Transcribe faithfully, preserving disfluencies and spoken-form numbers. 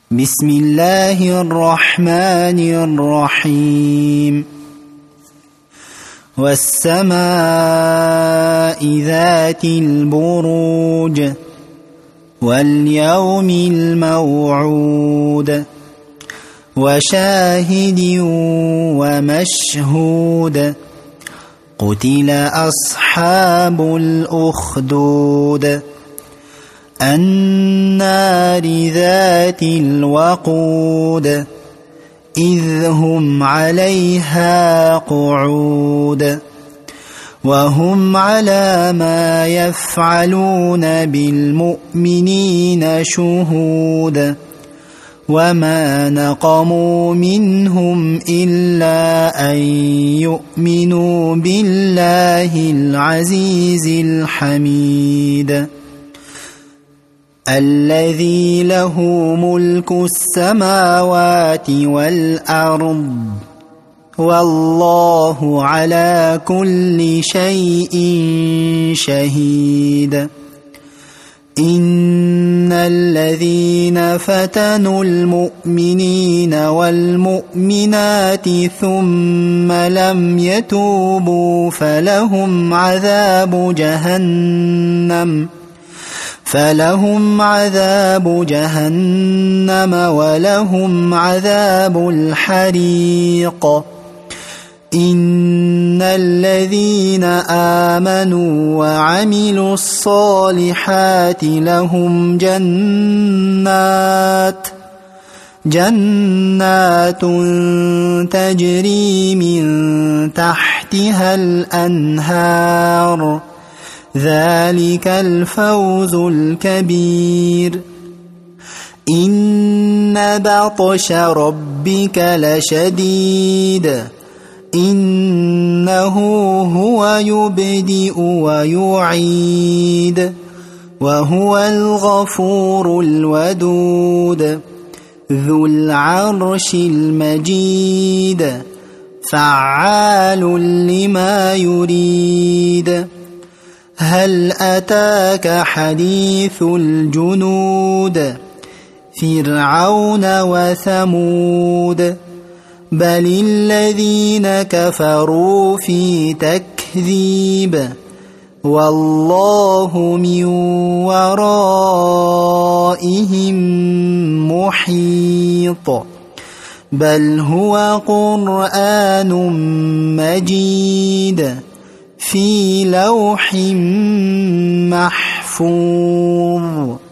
بسم الله الرحمن الرحيم والسماء ذات البروج واليوم الموعود وشاهد ومشهود قتل أصحاب الأخدود النار ذات الوقود إذ هم عليها قعود وهم على ما يفعلون بالمؤمنين شهود وما نقموا منهم إلا أن يؤمنوا بالله العزيز الحميد الذي له ملك السماوات والأرض والله على كل شيء شهيد إن الذين فتنوا المؤمنين والمؤمنات ثم لم يتوبوا فلهم عذاب جهنم فلهم عذاب جهنم ولهم عذاب الحريق إن الذين آمنوا وعملوا الصالحات لهم جنات جنات تجري من تحتها الأنهار ذلك الفوز الكبير إن بطش ربك لشديد إنه هو يبدئ ويعيد وهو الغفور الودود ذو العرش المجيد فعال لما يريد هل أتاك حديث الجنود فرعون وثمود بل الذين كفروا في تكذيب والله من ورائهم محيط بل هو قرآن مجيد في لوح محفوظ.